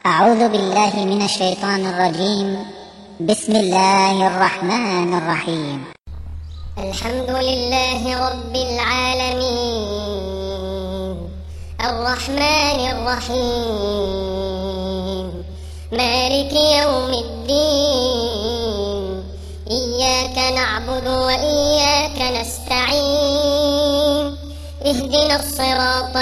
أعوذ بالله من الشيطان الرجيم. بسم الله الرحمن الرحيم. الحمد لله رب العالمين الرحمن الرحيم مالك يوم الدين إياك نعبد وإياك نستعين اهدنا الصراط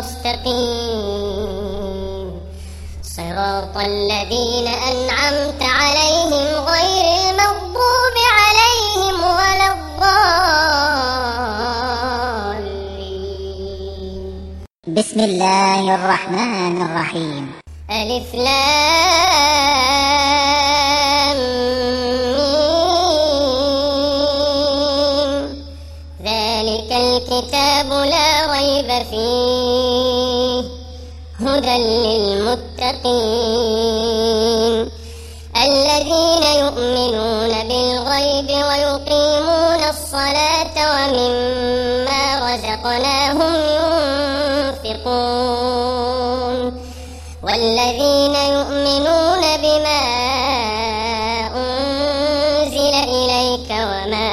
المستقيم صراط الذين أنعمت عليهم غير المغضوب عليهم ولا الضالين. بسم الله الرحمن الرحيم. ألف لام ميم ذلك الكتاب لا ريب فيه هدى للمتقين الذين يؤمنون بالغيب ويقيمون الصلاة ومما رزقناهم ينفقون والذين يؤمنون بما أنزل إليك وما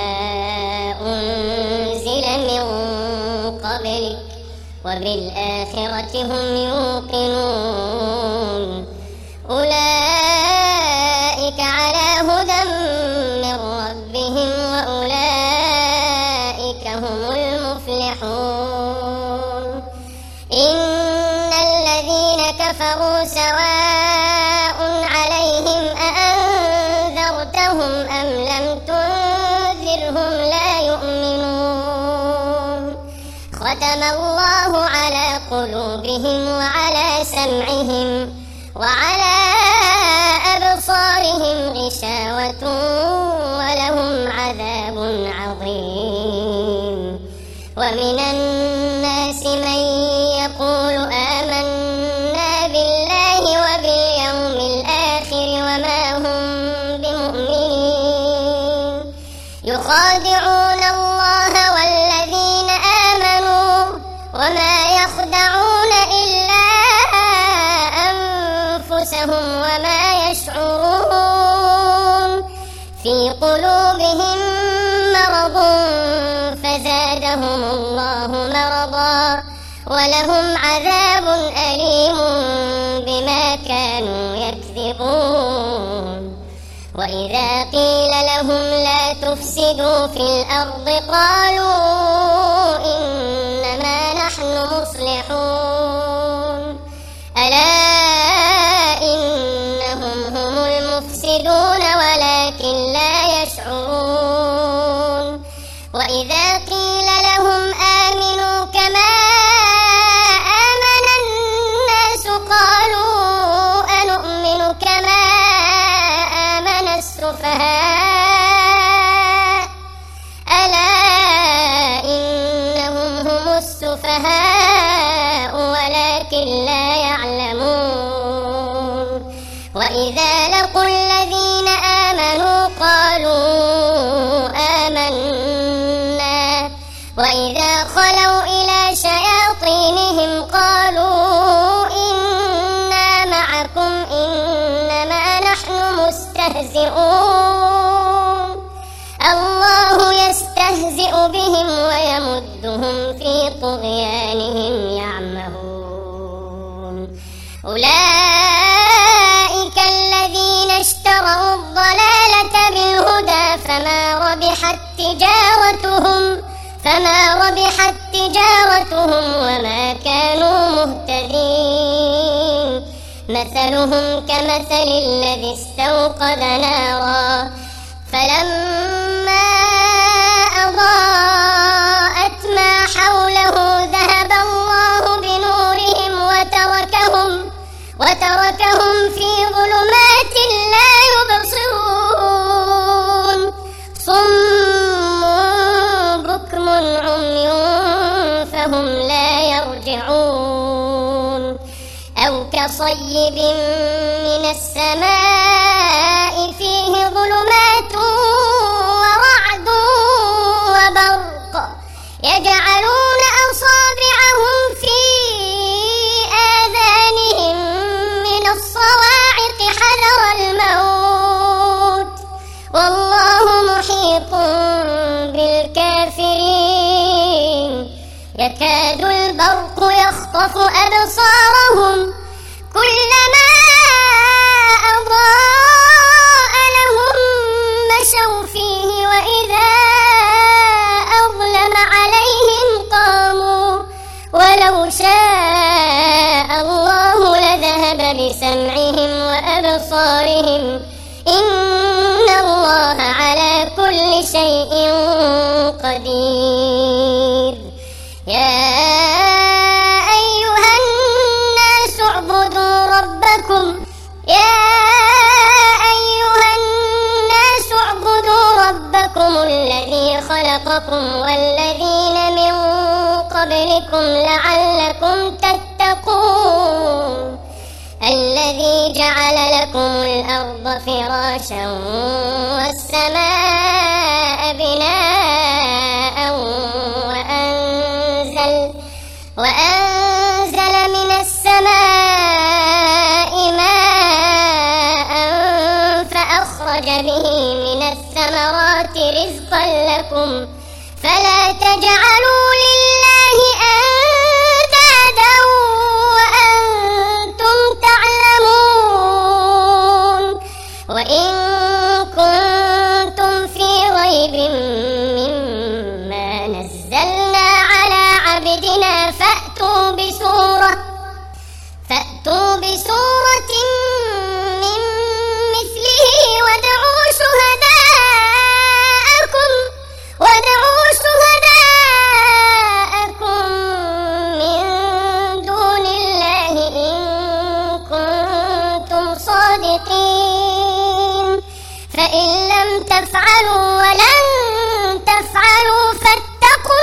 أنزل من قبلك وبالآخرة هم يوقنون أولئك على هدى من ربهم وأولئك هم المفلحون. إن الذين كفروا سواء عليهم أأنذرتهم أم لم تنذرهم لا يؤمنون. ختم الله على قلوبهم وعلى سمعهم وعلى أبصارهم غشاوة ولهم عذاب عظيم. ومن الناس من يقول آمنا بالله وباليوم الآخر وما هم بمؤمنين يخادعون الله والذين آمنوا وما يخدعون إلا أنفسهم وما يشعرون. في قلوبهم مرض فزادهم الله مرضا ولهم عذاب أليم بما كانوا يكذبون. وإذا قيل لهم لا تفسدوا في الأرض قالوا إنما نحن مصلحون ألا إنهم هم المفسدون ولكن لا يشعرون. وإذا قيل لهم آمنوا كما آمن الناس قالوا أنؤمن كما آمن السفهاء ألا إنهم هم السفهاء ولكن لا يعلمون. وإذا لقوا الذين آمنوا قالوا آمنا وإذا خلوا إلى شياطينهم قالوا إنا معكم إنما نحن مستهزئون. الله يستهزئ بهم ويمدهم في طغيانهم يعمهون. أولئك الذين اشتروا الضلالة بالهدى فما ربحت تجارتهم وما كانوا مهتدين. مثلهم كمثل الذي استوقد نارا فلما أضاءت ما حوله ذهب الله بنورهم وتركهم في ظلمات لا يبصرون. صم بكم عمي فهم لا يرجعون. أو كصيب من السماء فيه ظلمات ورعد وبرق يجعلون أصابعهم في آذانهم من محيط بالكافرين يكاد البرق يخطف أبصارهم كلما أضاء لهم مشوا فيه وإذا أظلم عليهم قاموا ولو شاء الله لذهب بسمعهم وأبصارهم إن الله على كل شيء قدير. يا أيها الناس اعبدوا ربكم الذي خلقكم والذين من قبلكم لعلكم تتقون الذي جعل لكم الأرض فراشا والسماء بناء وأنزل من السماء ماء فأخرج به من الثمرات رزقا لكم فلا تجعلوا لله أندادا وأنتم تعلمون. وإن كنتم في ريب مما نزلنا على عبدنا فأتوا بسورة من مثله وادعوا شهداءكم من دون الله إن كنتم صادقين فإن لم تفعلوا ولن تفعلوا فاتقوا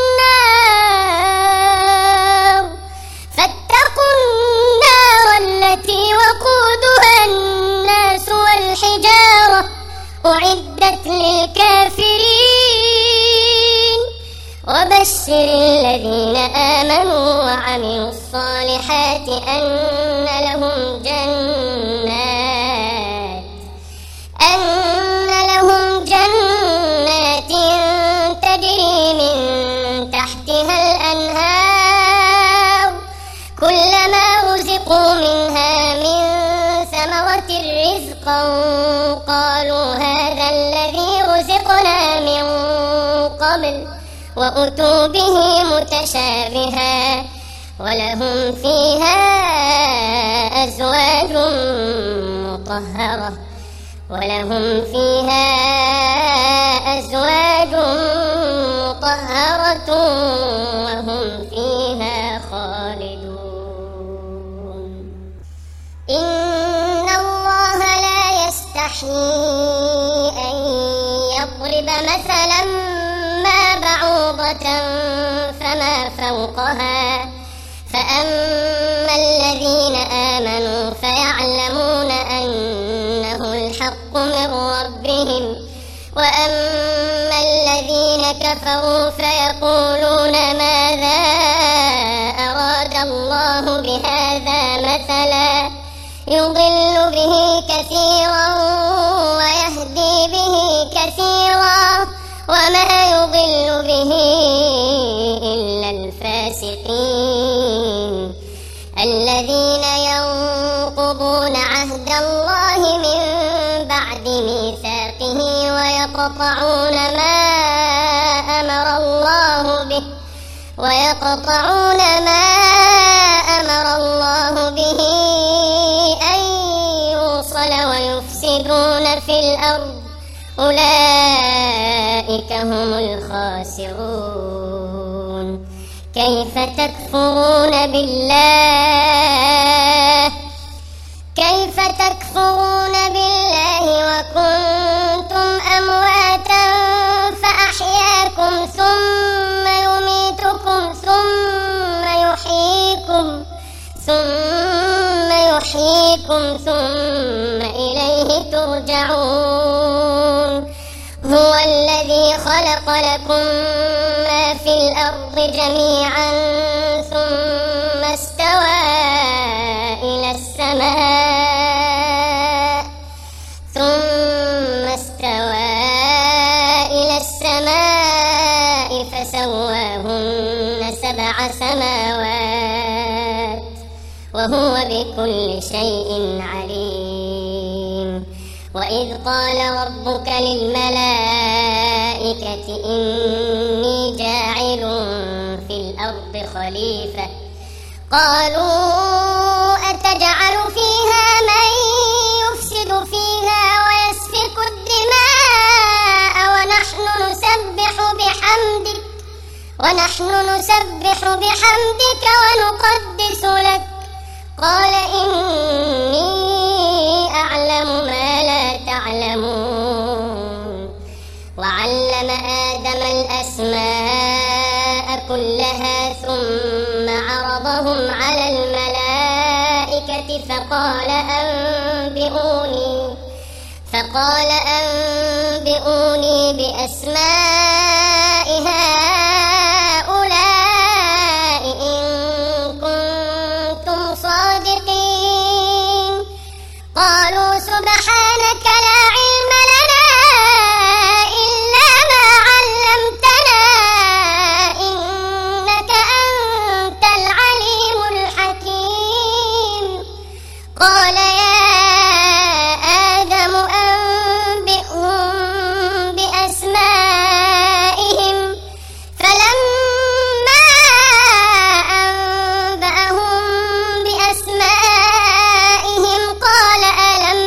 النار التي وقودها الناس والحجارة أعدت للكافرين. وبشر الذين آمنوا وعملوا الصالحات أن لهم جنات تجري من تحتها الأنهار كلما رزقوا منها من ثمرة رزقا قالوا هذا الذي رزقنا من قبل وأتوا به متشابها ولهم فيها أزواج مطهرة وهم فيها خالدون. إن الله لا يستحيي أن يضرب مثلا ما بعوضة فما فوقها فأما الذين آمنوا فيعلمون أنه الحق من ربهم وأما الذين كفروا فيقولون ماذا أراد الله بهذا مثلا يضل به كثيرا ويهدي به كثيرا وما يضل به إلا الفاسقين الذين ينقضون عهد الله من بعد ميثاقه ويقطعون ما أمر الله به أن يوصل ويفسدون في الأرض أولئك هم الخاسرون. كيف تكفرون بالله وكنتم أمواتا فأحياكم ثم يميتكم ثم يحييكم ثم إليه ترجعون. هو الذي خلق لكم ما في الأرض جميعا ثم استوى إلى بكل شيء عليم. وإذ قال ربك للملائكة إني جاعل في الأرض خليفة قالوا أتجعل فيها من يفسد فيها ويسفك الدماء ونحن نسبح بحمدك ونقدس لك قال إني أعلم ما لا تعلمون. وعلم آدم الأسماء كلها ثم عرضهم على الملائكة فقال أنبئوني بأسماء هؤلاء إن كنتم صادقين. قالوا سبحانك لا علم لنا إلا ما علمتنا إنك أنت العليم الحكيم. قال يا آدم أنبئهم بأسمائهم فلما أنبأهم بأسمائهم قال ألم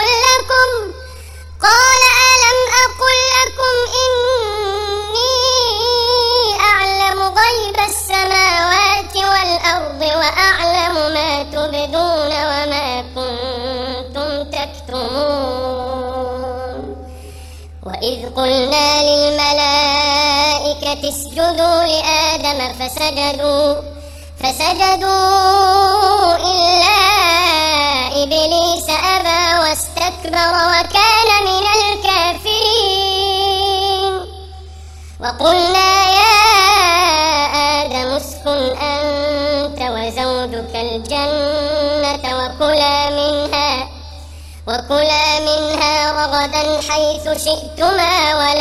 أقل لكم إني أعلم غيب السماوات والأرض وأعلم ما تبدون وما كنتم تكتمون. وإذ قلنا للملائكة اسجدوا لآدم فسجدوا إلا إبليس أبى واستكبر وكان من الكافرين. وقلنا يا آدم اسكن أنت وزوجك الجنة وكلا منها رغدا حيث شئتما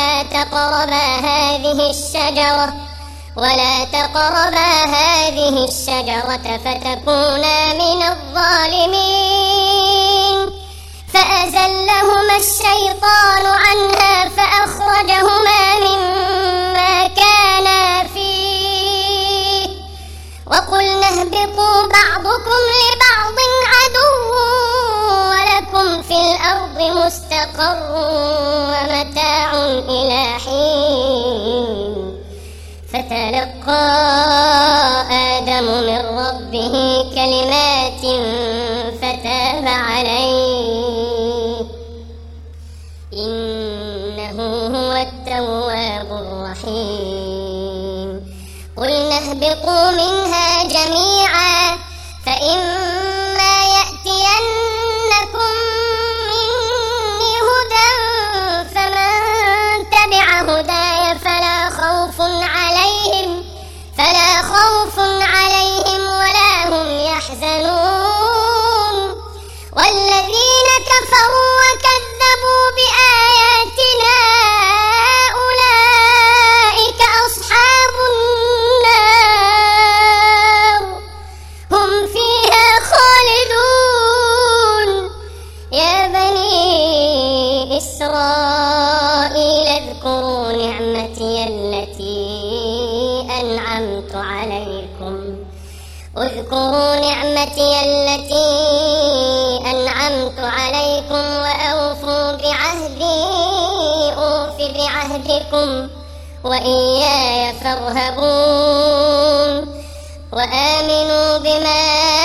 ولا تقربا هذه الشجرة فتكونا من الظالمين. فأزلهما الشيطان عنها فأخرجهما مما كانا فيه وقلنا اهبطوا بعضكم لبعض عدو ولكم في الأرض مستقر ومتاع إلى حين. فتلقى آدم من ربه كلمات فتاب عليه إنه هو التواب الرحيم. قلنا اهبطوا منها جميعا فإما يأتينكم مني هدى فمن تبع هداي فلا خوف عليهم ولا هم يحزنون. والذين كفروا وكذبوا بآياتنا أولئك أصحاب النار هم فيها خالدون. يا بني إسرائيل اذكروا نعمتي التي أنعمت عليكم وأوفوا بعهدي أوف بعهدكم وإياي فارهبون. وآمنوا بما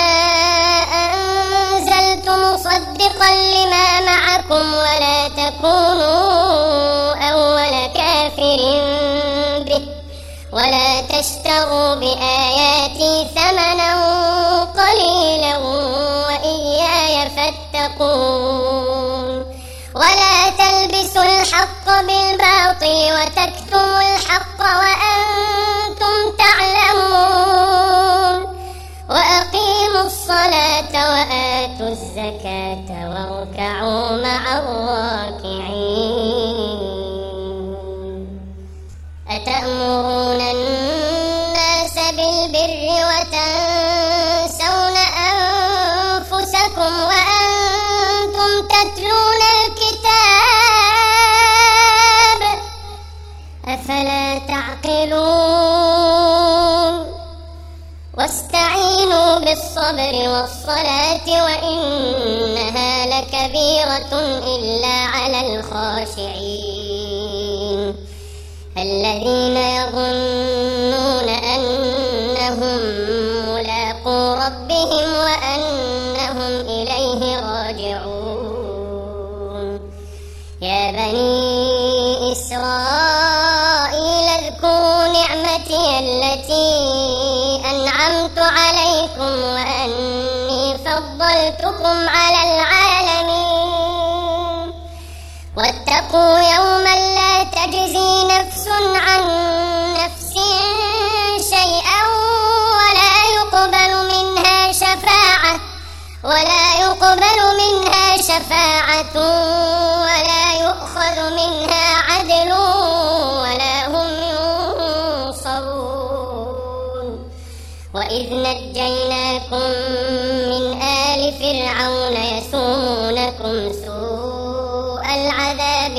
أنزلت مصدقا لما معكم ولا تكونوا أول كافر به ولا تشتروا بآياتي ثمنا قليلا وإياي فاتقون. ولا تلبسوا الحق بالباطل وتكتموا الحق وأنتم تعلمون. وأقيموا الصلاة وآتوا الزكاة واركعوا مع الراكعين. أتأمرون الناس بالبر وتنسون أنفسكم والصبر والصلاة وإنها لكبيرة إلا على الخاشعين الذين يظنون أنهم ملاقو ربهم وأنهم إليه راجعون يا بني إسرائيل اذكروا نعمتي التي أنعمت عليكم وأني فضلتكم على العالمين واتقوا يوما لا تجزي نفس عن نفس شيئا ولا يقبل منها شفاعة ولا يؤخذ منها عدل ولا هم ينصرون وإذ نجيناكم من آل فرعون يسومونكم سوء العذاب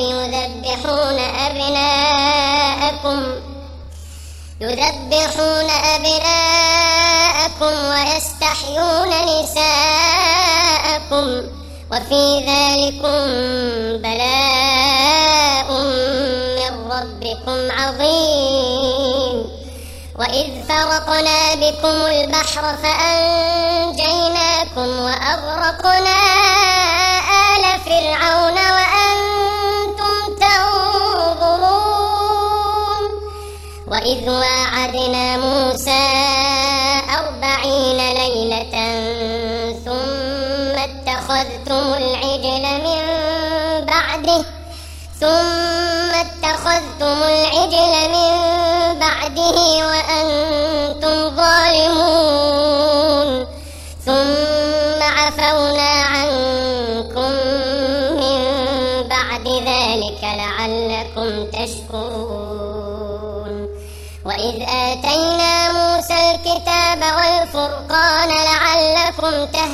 يذبحون أبناءكم ويستحيون نساءكم وفي ذلكم بلاء من ربكم عظيم وإذ فرقنا بكم البحر فأنجيناكم وأغرقنا آل فرعون وأنتم تنظرون وإذ واعدنا موسى 40 ليلة ثم اتخذتم العجل من بعده وأنتم ظالمون ثم عفونا عنكم من بعد ذلك لعلكم تشكرون وإذ آتينا موسى الكتاب والفرقان لعلكم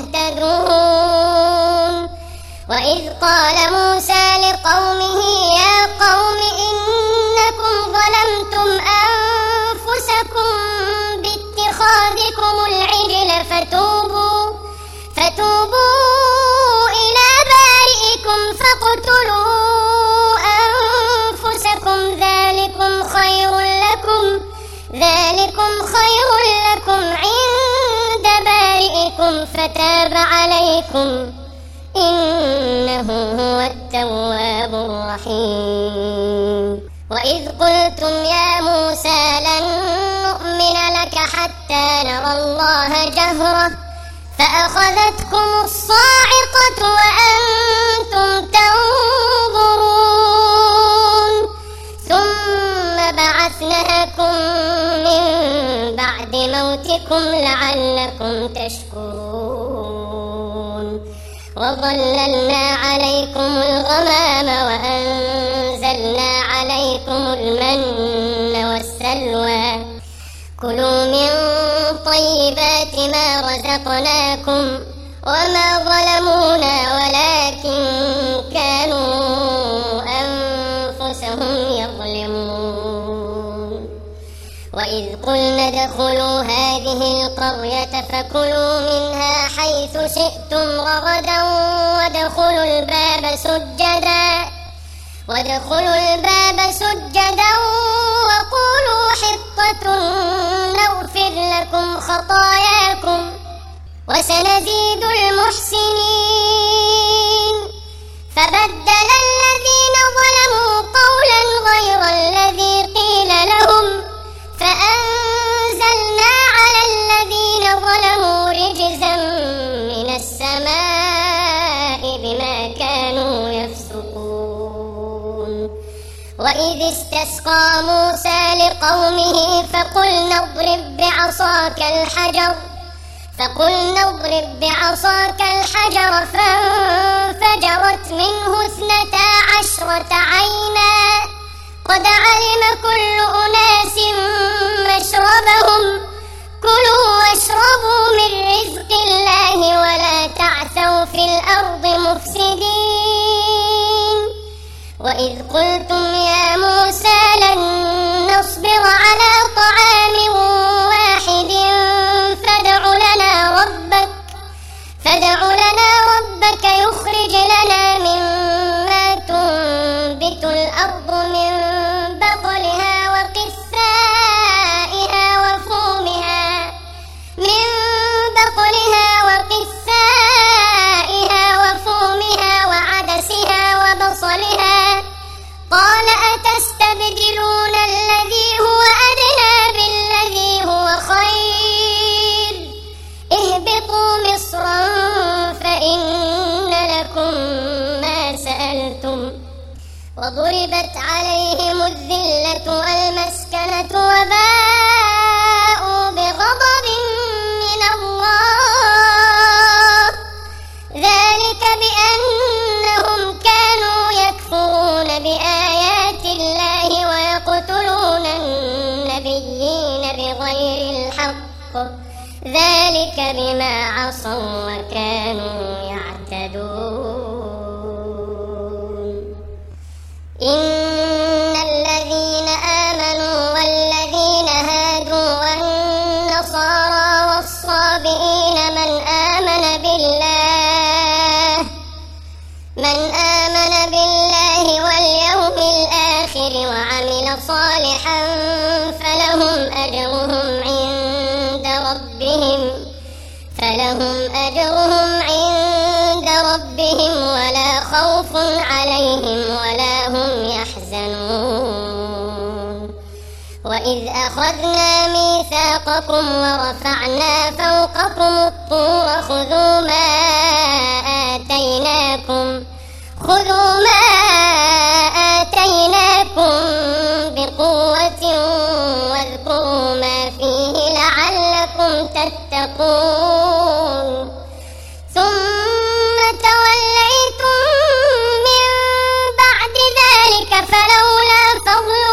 تهتدون وإذ قال موسى لقومه يا قوم إنكم ظلمتم أنفسكم باتخاذكم العجل فتوبوا إلى بارئكم فاقتلوا أنفسكم ذلكم خير لكم عند بارئكم فتاب عليكم إنه هو التواب الرحيم وإذ قلتم يا موسى لن نؤمن لك حتى نرى الله جهرة فأخذتكم الصاعقة وأنتم تنظرون ثم بعثناكم من بعد موتكم لعلكم تشكرون وظللنا عليكم الغمام وأنزلنا عليكم المن والسلوى كلوا من طيبات ما رزقناكم وما ظلمونا ولكن كانوا أنفسهم يظلمون وإذ قلنا ادخلوا هذه القرية فكلوا منها حيث شئتم رغدا وادخلوا الباب سجدا وقولوا حطة نغفر لكم خطاياكم وسنزيد المحسنين فبدل الذين ظلموا قولا غير الذي قيل لهم فأنزلنا على الذين ظلموا رجزا من السماء بما كانوا يفسقون وإذ استسقى موسى لقومه فقلنا اضرب بعصاك الحجر فانفجرت منه 12 عينا قد علم كل أناس مشربهم كلوا واشربوا من رزق الله ولا تعثوا في الأرض مفسدين وإذ قلتم يا موسى لن نصبر على طعام واحد فادع لنا ربك وضربت عليهم الذلة والمسكنة وباءوا بغضب من الله ذلك بأنهم كانوا يكفرون بآيات الله ويقتلون النبيين بغير الحق ذلك بما عصوا وكانوا يعتدون إن الذين آمنوا والذين هادوا والنصارى والصابئين من آمن بالله واليوم الآخر وعمل صالحا فلهم أجرهم عند ربهم ولا خوف عليهم ولا هم يحزنون وإذ أخذنا ميثاقكم ورفعنا فوقكم الطور خذوا ما آتيناكم بقوة واذكروا ما فيه لعلكم تتقون ثم توليتم من بعد ذلك فلولا فضل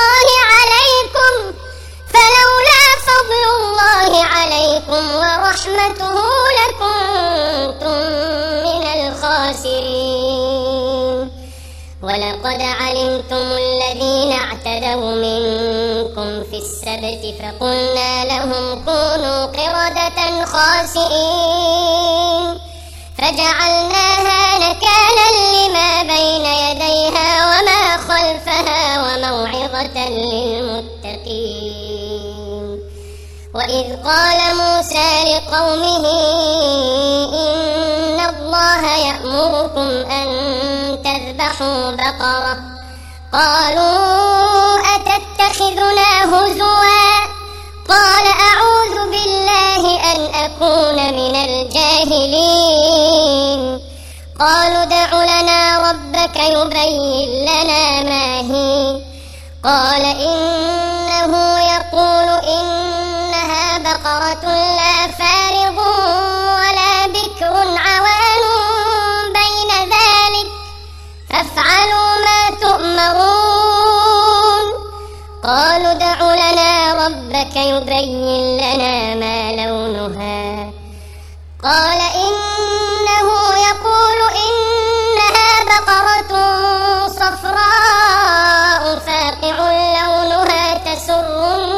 الله عليكم ورحمته لكنتم من الخاسرين ولقد علمتم الذين اعتدوا منكم في السبت فقلنا لهم كونوا قردة خاسئين فجعلناها نكالا لما بين يديها وما خلفها وموعظة للمتقين وإذ قال موسى لقومه إن الله يأمركم أن تذبحوا بقرة قالوا أتتخذنا هزوا قال أعوذ بالله أن أكون من الجاهلين قالوا ادع لنا ربك يبين لنا ما هي قال إنه يقول إنها بقرة لا فارض ولا بكر عوان بين ذلك فافعلوا ما تؤمرون قالوا ادع لنا ربك يبين لنا ما لونها قال إنه يقول إنها بقرة صفراء فاقع لونها تسر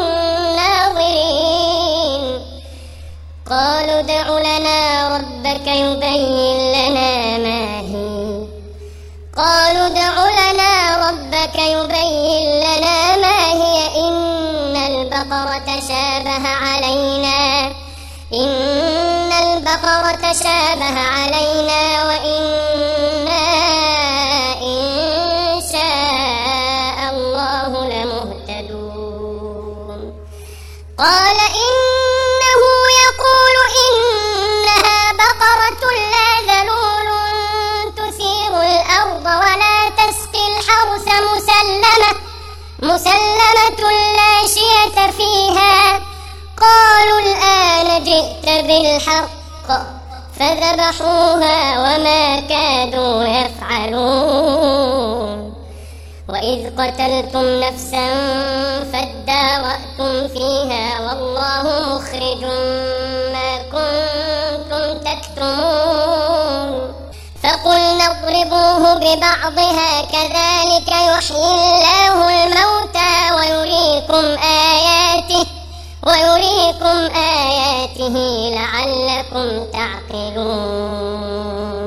الناظرين قالوا ادع لنا ربك يبين لنا ما هي قالوا ادع لنا ربك يبين لنا ما هي إن البقرة شابه علينا وإنا إن شاء الله لمهتدون قال إنه يقول إنها بقرة لا ذلول تثير الأرض ولا تسقي الحرث مسلمة لا شية فيها قالوا الآن جئت بالحق فذبحوها وما كادوا يفعلون وإذ قتلتم نفسا فادارأتم فيها والله مخرج ما كنتم تكتمون فقلنا اضربوه ببعضها كذلك يحيي الله الموتى ويريكم آياته لعلكم تعقلون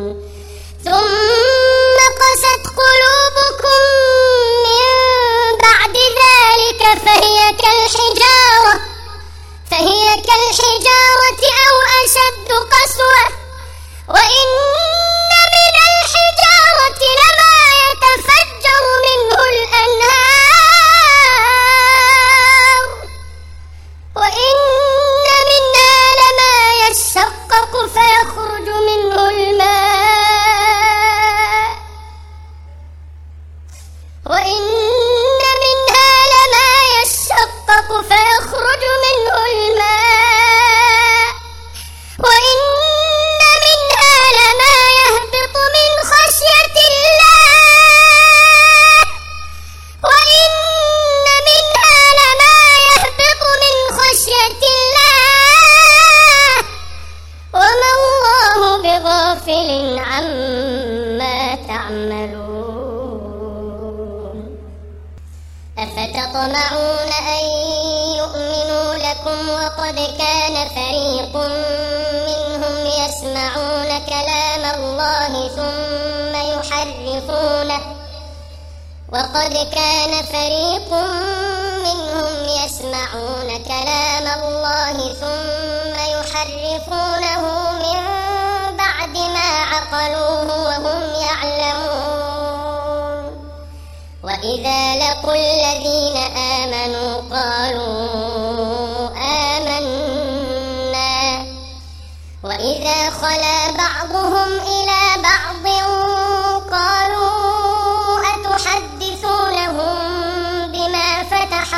ثم قست قلوبكم من بعد ذلك فهي كالحجارة أو أشد قسوة وإن من الحجارة لما يتفجر منه الأنهار وإن منها لما يشقق فيخرج منه الماء عما تعملون. أفتطمعون أن يؤمنوا لكم وقد كان فريق منهم يسمعون كلام الله ثم يحرفونه من بعد ما عقلوه وهم يعلمون. وإذا لقوا الذين آمنوا قالوا آمنا وإذا خلا بعضهم إلى بعض قالوا أتحدثونهم بما فتح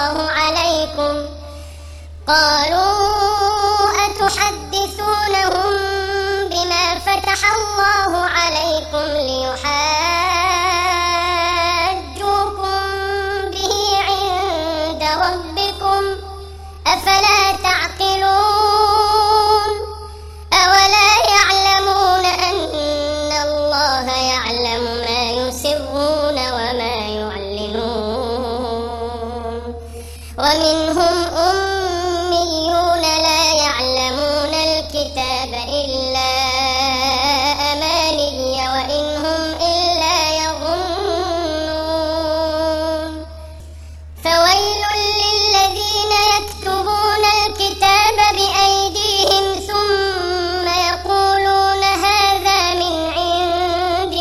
الله عليكم ليحاجوكم به عند ربكم أفلا تعقلون. أولا يعلمون أن الله يعلم ما يسرون وما يعلنون. ومنهم أميون لا يعلمون الكتاب إلا أماني وإن هم إلا يظنون. فويل للذين يكتبون الكتاب بأيديهم ثم يقولون هذا من عند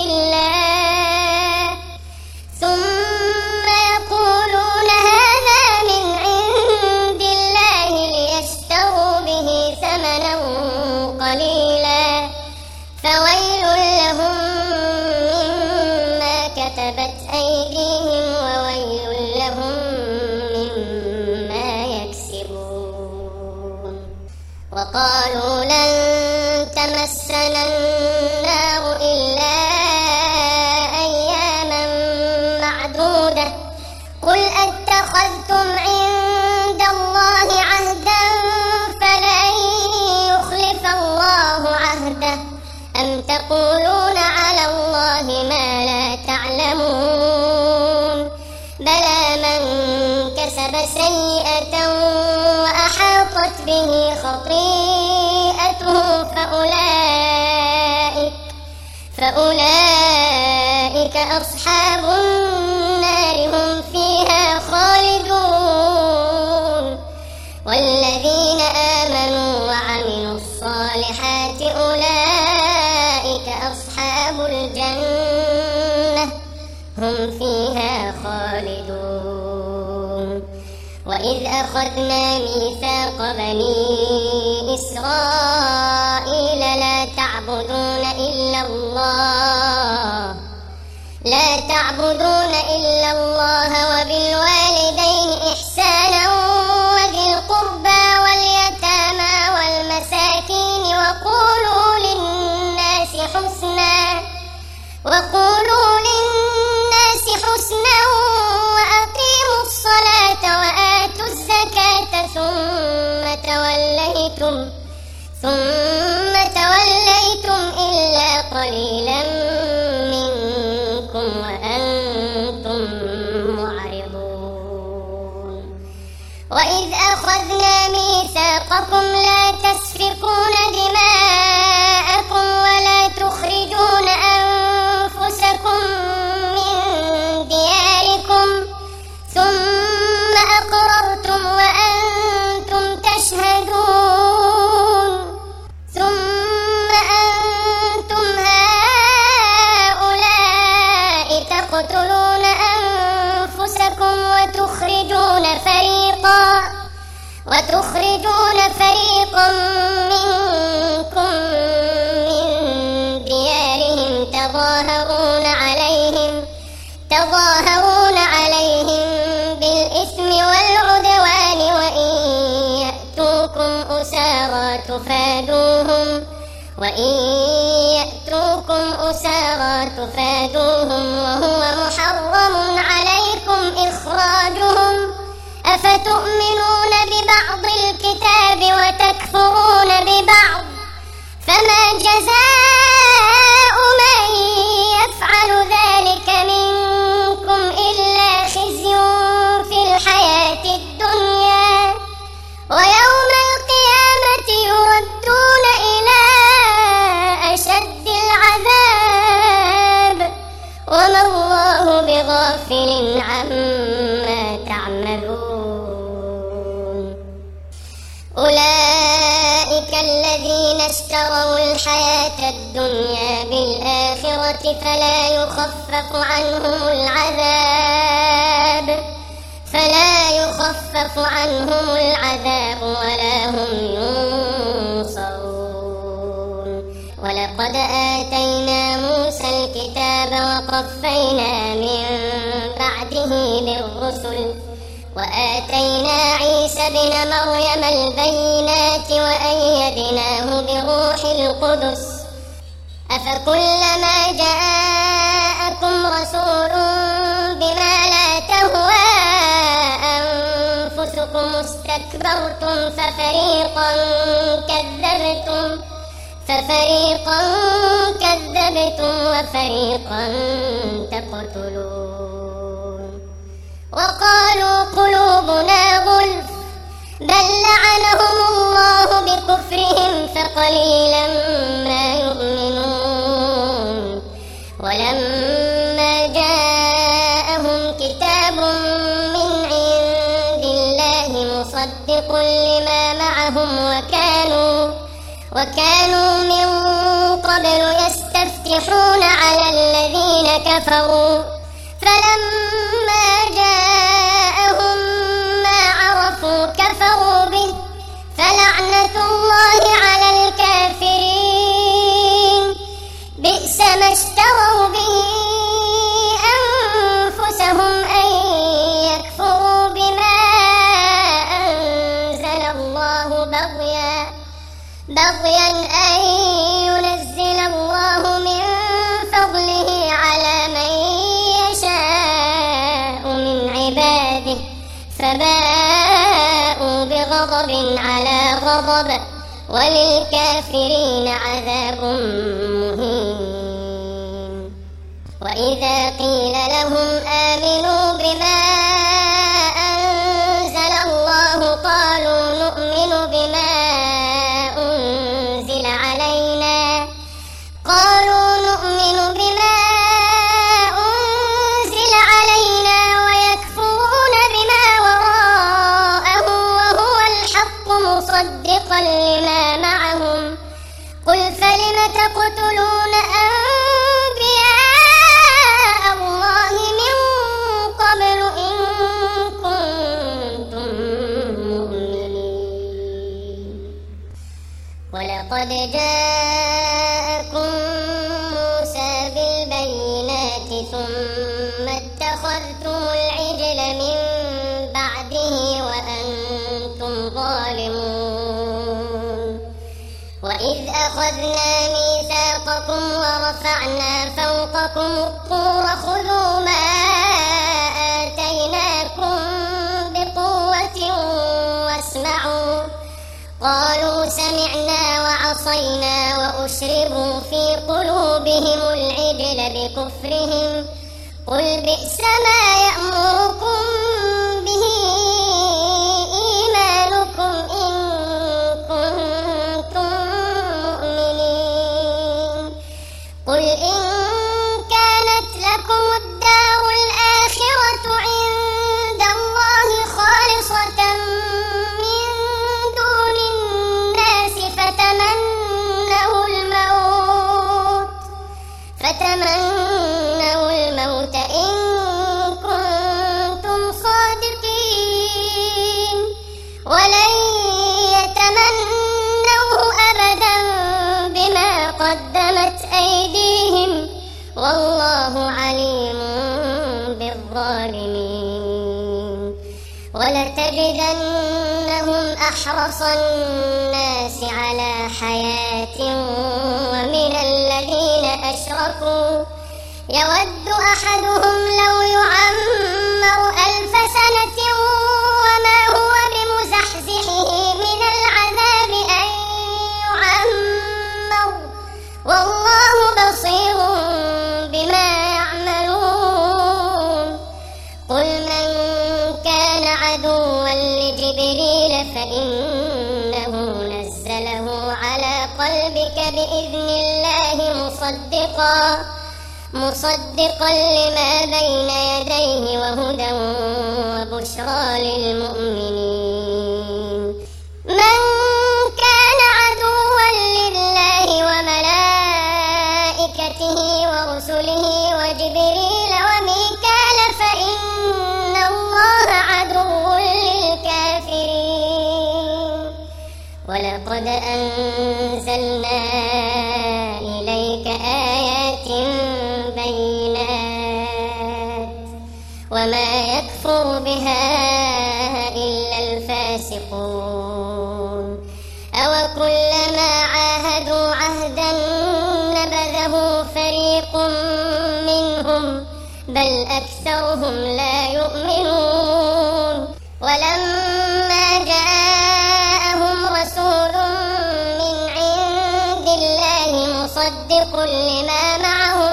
الله ليشتروا به ثمنا قليلا فويل لهم مما كتبت أيديهم وويل لهم مما يكسبون. وقالوا لن تمسنا النار إلا أياما معدودة قل أتخذتم عند الله عهدا فلن يخلف الله عهده أم تقولون على الله ما لا تعلمون. بلى من كسب سيئة وأحاطت به خطيئته فأولئك أصحاب النار هم فيها خالدون. والذين آمنوا وعملوا الصالحات أولئك أصحاب الجنة هم فيها خالدون. وإذ أخذنا ميثاق بني إسرائيل لا تعبدون إلا الله وبالوالدين إحسانا وذي القربى واليتامى والمساكين وقولوا للناس حسنا وأقيموا الصلاة وآتوا الزكاة ثم توليتم إلا قليلا منكم وأنتم معرضون. وإذ أخذنا ميثاقكم لا تسفكون دماءكم ولا تخرجون أنفسكم من دياركم ثم أقررتم وأنتم تشهدون. ثم أنتم هؤلاء تقتلون أنفسكم وتخرجون فريقا منكم من ديارهم تظاهرون عليهم بالإثم والعدوان وإن يأتوكم أسارى تفادوهم وهو محرم عليكم إخراجهم أفتؤمنون ببعض الكتاب وتكفرون ببعض فما جزاء بغافل عما تعملون. أولئك الذين اشتروا الحياة الدنيا بالآخرة فلا يخفف عنهم العذاب ولا هم ينصرون. ولقد آتينا موسى الكتاب وقفينا من بعده بالرسل وآتينا عيسى ابن مريم البينات وأيدناه بروح القدس. أفكلما جاءكم رسول بما لا تهوى أنفسكم استكبرتم ففريقا كذبتم وفريقا تقتلون. وقالوا قلوبنا غلف بل لعنهم الله بكفرهم فقليلا ما يؤمنون. ولما جاءهم كتاب من عند الله مصدق لما معهم وكانوا من قبل يستفتحون على الذين كفروا فلما جاءهم ما عرفوا كفروا به فلعنة الله على الكافرين. بئس ما اشتروا به أنفسهم أن يكفروا بما أنزل الله بغيا أن ينزل الله من فضله على من يشاء من عباده فباءوا بغضب على غضب وللكافرين عذاب مهين. وإذا قيل لهم آمنوا بما أنزل الله قالوا نؤمن بما أنزل علينا ويكفرون بما وراءه وهو الحق مصدقا لما معهم. قل فلم تقتلون أنبياء الله من قبل إن كنتم مؤمنين. ولقد جاءكم موسى بالبينات ثم اتخذتم العجل من بعده وأنتم ظالمون. وإذ أخذنا ميثاقكم ورفعنا فوقكم الطور خذوا ما آتيناكم بقوة واسمعوا. قالوا سمعنا وعصينا وأشربوا في قلوبهم العجل بكفرهم. قل بئس ما يأمركم به إيمانكم إن كنتم مؤمنين. قل إن كانت لكم الدار الآخرة عند الله خالصة من دون الناس فتمنوا الموت إن كنتم صادقين. ولن يتمنوه أبدا بما قدمت أيديهم والله عليم بالظالمين. ولتجدنهم أحرص الناس على حياة ومن الذين أشركوا يود أحدهم لو يعمر 1000 سنة وما هو بمزحزحه من العذاب أن يعمر والله بصير بما يعملون. قل من كان عدوا لجبريل فإنه نزله على قلبك بإذن الله مصدقا لما بين يديه وهدى وبشرى للمؤمنين. من كان عدوا لله وملائكته ورسله وجبريل وميكال فإن الله عدو للكافرين. ولقد أنزلنا إليك آيات بينات وما يكفر بها إلا الفاسقون. أوكلما عاهدوا عهدا نبذه فريق منهم بل أكثرهم لا يؤمنون. ولما جاءهم رسول من عند الله مصدق لما معهم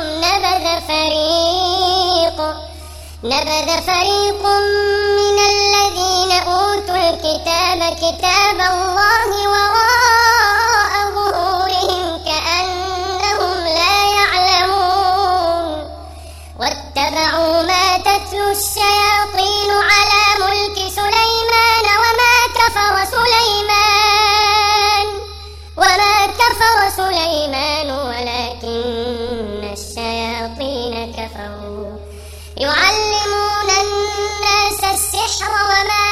نبذ فريق من الذين أوتوا الكتاب كتاب الله وراء ظهورهم كأنهم لا يعلمون. واتبعوا ما تتلو الشياطين على ملك سليمان وما كفر سليمان ولكن الشياطين كفروا يعلمون الناس السحر وما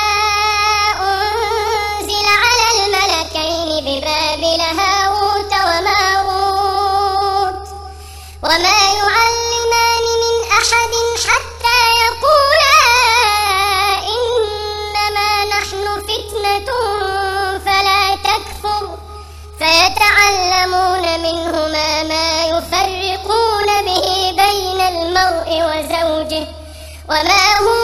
أنزل على الملكين ببابل هاروت وماروت وما يعلمان من أحد حتى يقولا إنما نحن فتنة فلا تكفر فيتعلمون منهما ما يفرقون به بين المرء وزوجه وما هم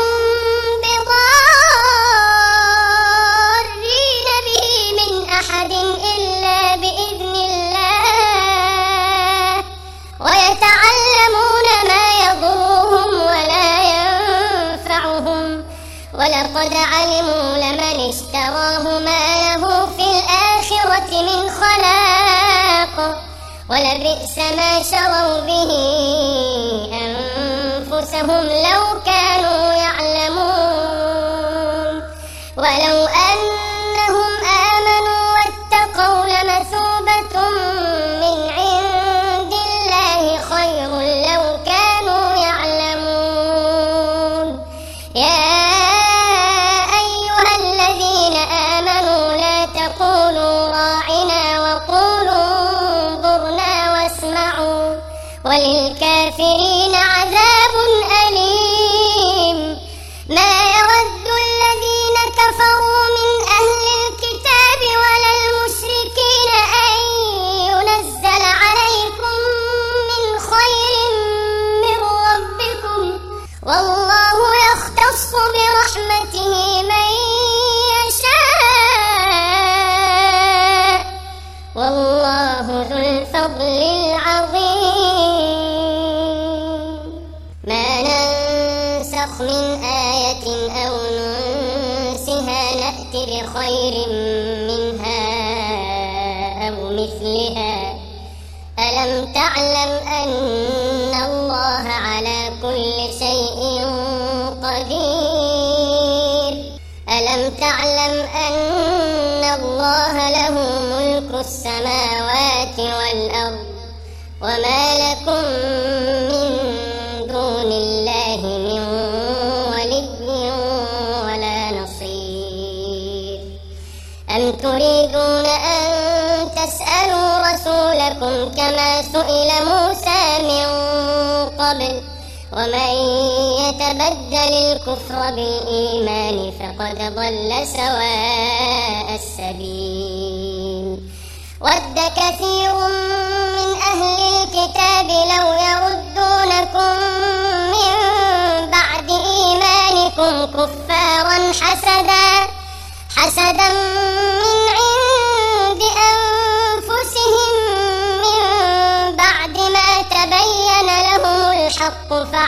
بضارين به من أحد إلا بإذن الله ويتعلمون ما يضرهم ولا ينفعهم ولقد علموا لمن اشتراه ما له في الآخرة من خلاق ولبئس ما شروا به أنفسهم لو كانوا يعلمون. ولو أنهم آمنوا واتقوا لمثوبة من عند الله خير لو كانوا يعلمون. يا أيها الذين آمنوا لا تقولوا راعنا وقولوا انظرنا واسمعوا وللكافرين عذاب أليم. ما يود الذين كفروا من أهل الكتاب ولا المشركين أن ينزل عليكم من خير من ربكم والله يختص برحمته من يشاء والله ذو الفضل العظيم. ما ننسخ من آية أو ننسها نأت بخير منها أو مثلها. ألم تعلم أن الله على كل شيء قدير. ألم تعلم أن الله له ملك السماوات والأرض وما لكم من دون الله من ولي ولا نصير. أم تريدون أن تسألوا رسولكم كما سئل موسى من قبل ومن يتبدل الكفر بالإيمان فقد ضل سواء السبيل. ود كثير من أهل الكتاب لو يردونكم من بعد إيمانكم كفارا حسدا من عند أنفسهم من بعد ما تبين لهم الحق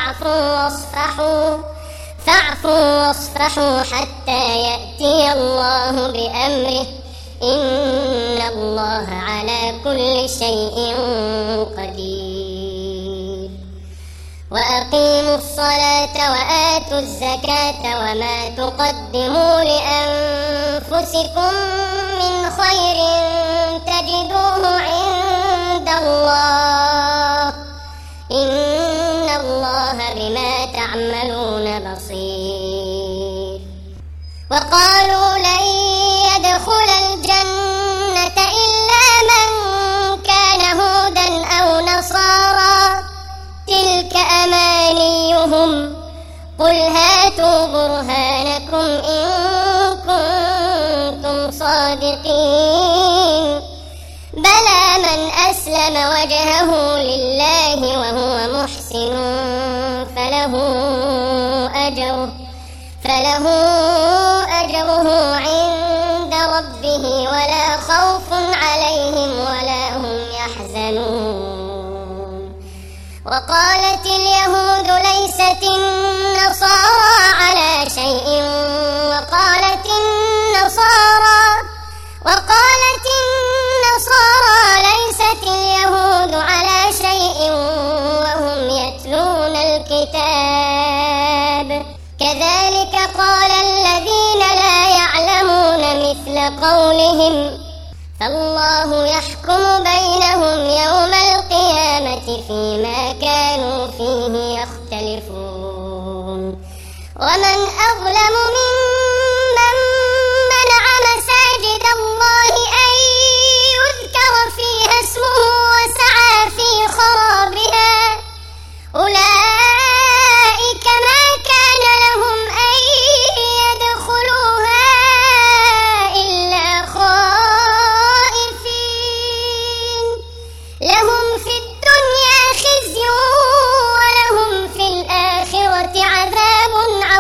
فاعفوا واصفحوا حتى يأتي الله بأمره إن الله على كل شيء قدير. وأقيموا الصلاة وآتوا الزكاة وما تقدموا لأنفسكم من خير تجدوه عند الله إن الله بما تعملون بصير. وقالوا لن يدخل الجنة إلا من كان هودا أو نصارى تلك أمانيهم قل هاتوا برهانكم إن كنتم صادقين بلى من أسلم وجهه لله وهو محسن فله أجره عند ربه ولا خوف عليهم ولا هم يحزنون. وقالت اليهود ليست النصارى على شيء وقالت النصارى ليست اليهود على شيء وهم يتلون الكتاب كذلك قال الذين لا يعلمون مثل قولهم فالله يحكم بينهم يوم القيامة فيما كانوا فيه يختلفون. ومن أظلم ممن منع مساجد الله أن يذكر فيها اسمه وسعى في خرابها أولئك ما كان لهم أن يدخلوها إلا خائفين لهم في الدنيا خزي ولهم في الآخرة عذاب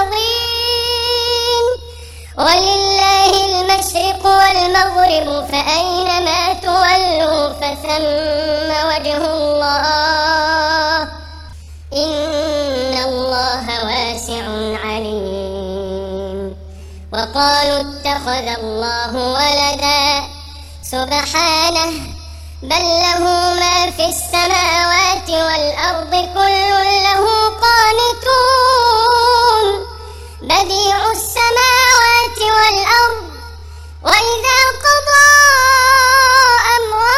عظيم. ولله المشرق والمغرب فأينما تولوا فثم وجه الله إن الله واسع عليم. وقالوا اتخذ الله ولدا سبحانه بل له ما في السماوات والأرض كل له قانتون بديع السماوات والأرض وإذا قضى أمرا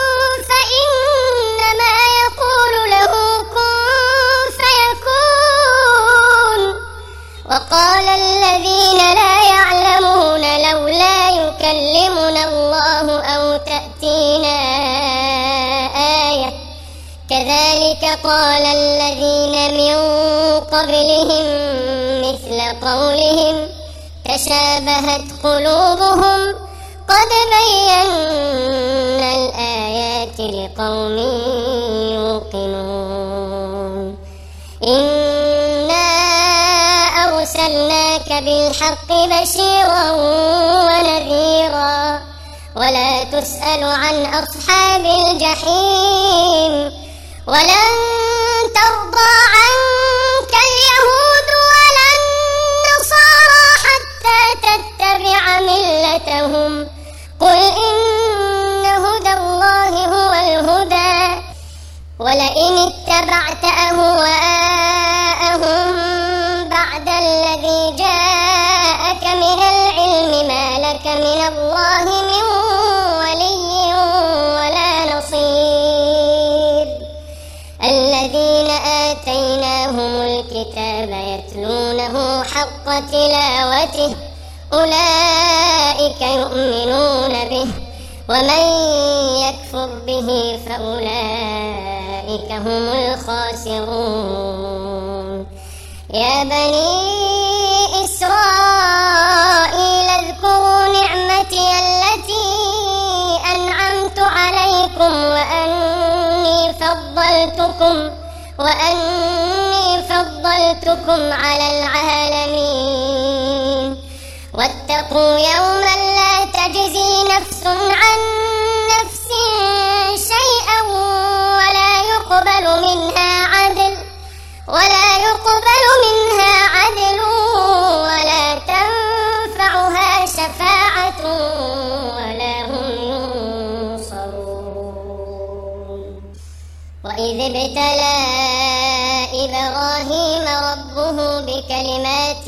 فإنما يقول له كن فيكون. وقال الذين لا يعلمون لولا يكلمنا الله أو تأتينا آية كذلك قال الذين من قبلهم مثل قولهم تشابهت قلوبهم قد بينا الآيات لقوم يوقنون. إنا أرسلناك بالحق بشيرا ونذيرا ولا تسأل عن أصحاب الجحيم ولن ترضى عنك اليهود ولا النصارى حتى تتبع ملتهم قل إن هدى الله هو الهدى ولئن اتبعت أهواءهم بعد الذي جاءك من العلم ما لك من الله من ولي ولا نصير. الذين آتيناهم الكتاب يتلونه حق تلاوته أولئك يؤمنون به ومن يكفر به فأولئك هم الخاسرون. يا بني إسرائيل اذكروا نعمتي التي أنعمت عليكم وأني فضلتكم على العالمين. واتقوا يوما لا تجزي نفس عن نفس شيئا ولا يقبل منها عدل ولا تنفعها شفاعة ولا هم ينصرون. وإذ ابتلى إبراهيم ربه بكلمات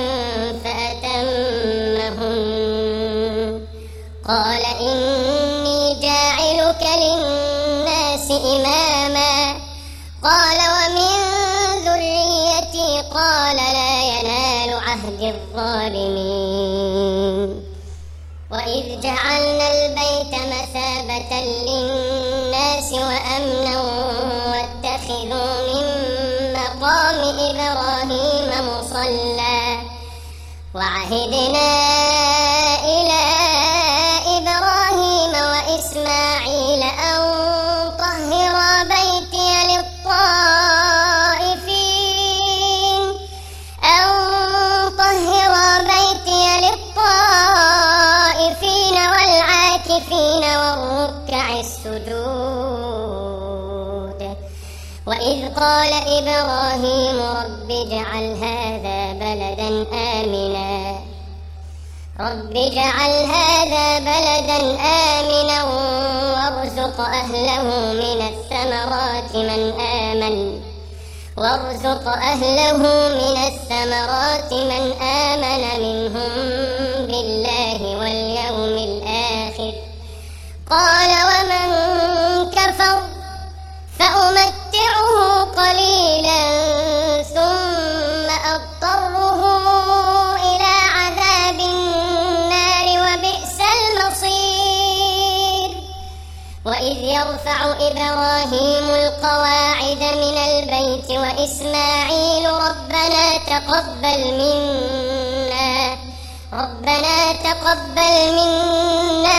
فأتمهن قال إني جاعلك للناس إماما قال ومن ذريتي قال لا ينال عهد الظالمين وإذ جعلنا البيت مثابة للناس وأمنا واتخذوا من مقام إبراهيم مصلى وعهدنا إلى إبراهيم وإسماعيل أن طهرا بيتي للطائفين والعاكفين والركع السجود وإذ قال إبراهيم رب اجعل هذا بلدا آمنا وارزق أهله من الثمرات من آمن منهم بالله واليوم الآخر قال ومن كفر فأمتعه قليلا ثم أضطره إلى عذاب النار وبئس المصير وإذ يرفع إبراهيم القواعد من البيت وإسماعيل ربنا تقبل منا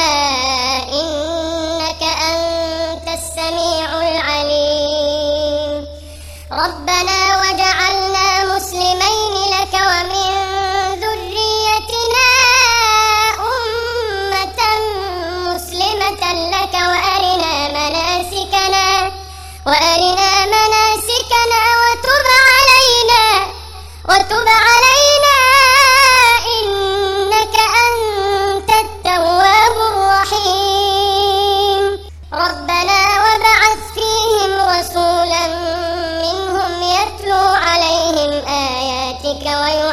إنك أنت السميع العليم ربنا وجعلنا مسلمين لك ومن ذريتنا أمة مسلمة لك وأرنا مناسكنا وتب علينا إنك أنت التواب الرحيم ربنا وابعث فيهم رسولا منهم يتلو عليهم آياتك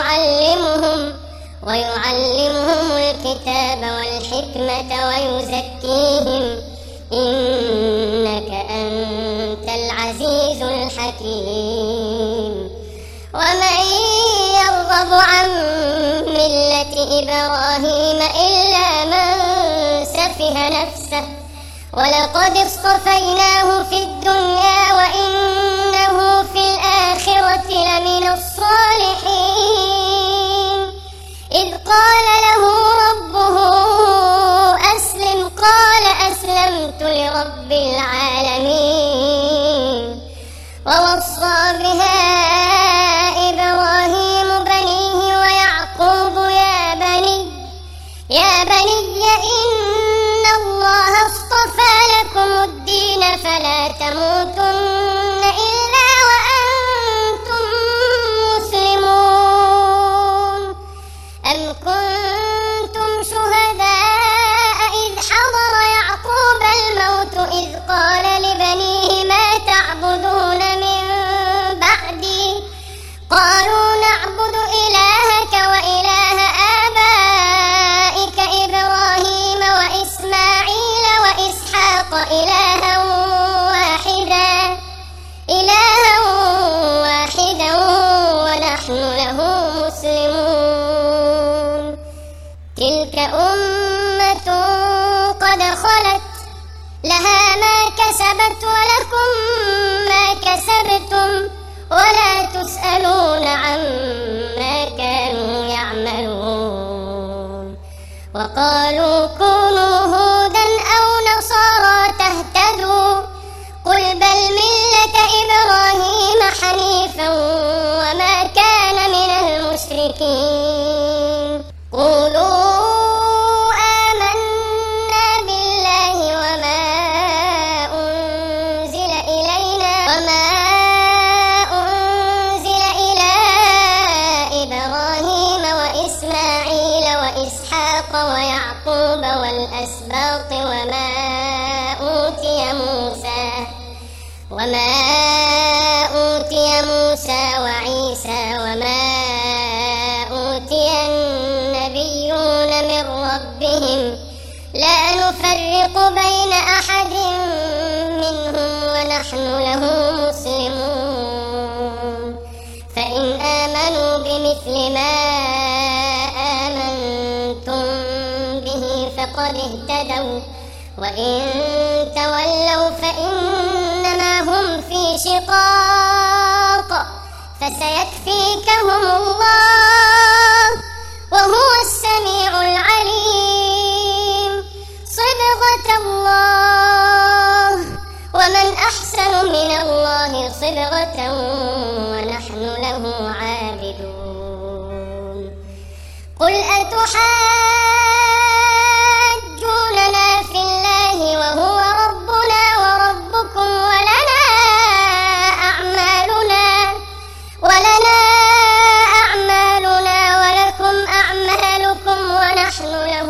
ويعلمهم الكتاب والحكمة ويزكيهم إنك أنت العزيز الحكيم ومن يرغب عن ملة إبراهيم إلا من سفه نفسه ولقد اصطفيناه في الدنيا وإنه في الآخرة لمن الصالحين إذ قال له ربه أسلم قال أسلمت لرب العالمين ووصى بها إبراهيم بنيه ويعقوب يا بني إن الله اصطفى لكم الدين فلا تموتن إلا وأنتم مسلمون أم كنتم شهداء إذ حضر يعقوب الموت إذ قال لبنيه ما تعبدون من بعدي قالوا نعبد إلهك وإله آبائك إبراهيم وإسماعيل وإسحاق إلها واحدا ونحن له مسلمون تلك أمة قد خلت لها ما كسبت ولكم ما كسبتم ولا تسألون عما كانوا يعملون وقالوا كونوا هودا أو نصارى تهتدوا قل بل ملة إبراهيم حنيفا وما كان من المشركين قولوا آمنا بالله وما أنزل إلى إبراهيم وإسماعيل وإسحاق ويعقوب والأسباط وما أوتي أوتي موسى وعيسى وما أوتي النبيون من ربهم لا نفرق بين أحد منهم ونحن له مسلمون فإن آمنوا بمثل ما آمنتم به فقد اهتدوا وإن تولوا فإنما هم في شقاق فسيكفيكهم الله وهو السميع العليم صبغة الله ومن أحسن من الله صبغة ونحن له عابدون قل أتحاجوننا في الله وهو ربنا وربكم ولنا أعمالنا ولكم أعمالكم ونحن له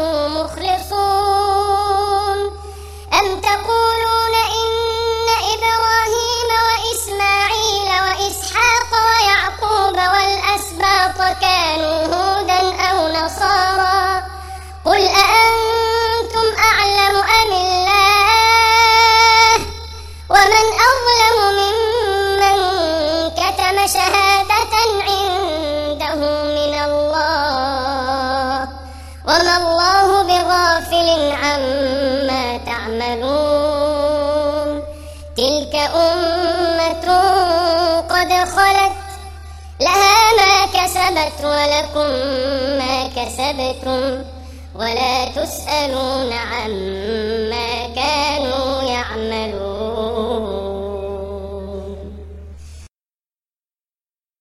مخلصون أم تقولون إن إبراهيم وإسماعيل وإسحاق ويعقوب والأسباط كانوا هودا أو نصارى قل أأنتم أعلم أم الله ومن أظلم ممن كتم شهادة عنده من الله وما الله بغافل عما تعملون تلك أمة قد خلت لها ما كسبت ولكم ما كسبتم ولا تسألون عما كانوا يعملون.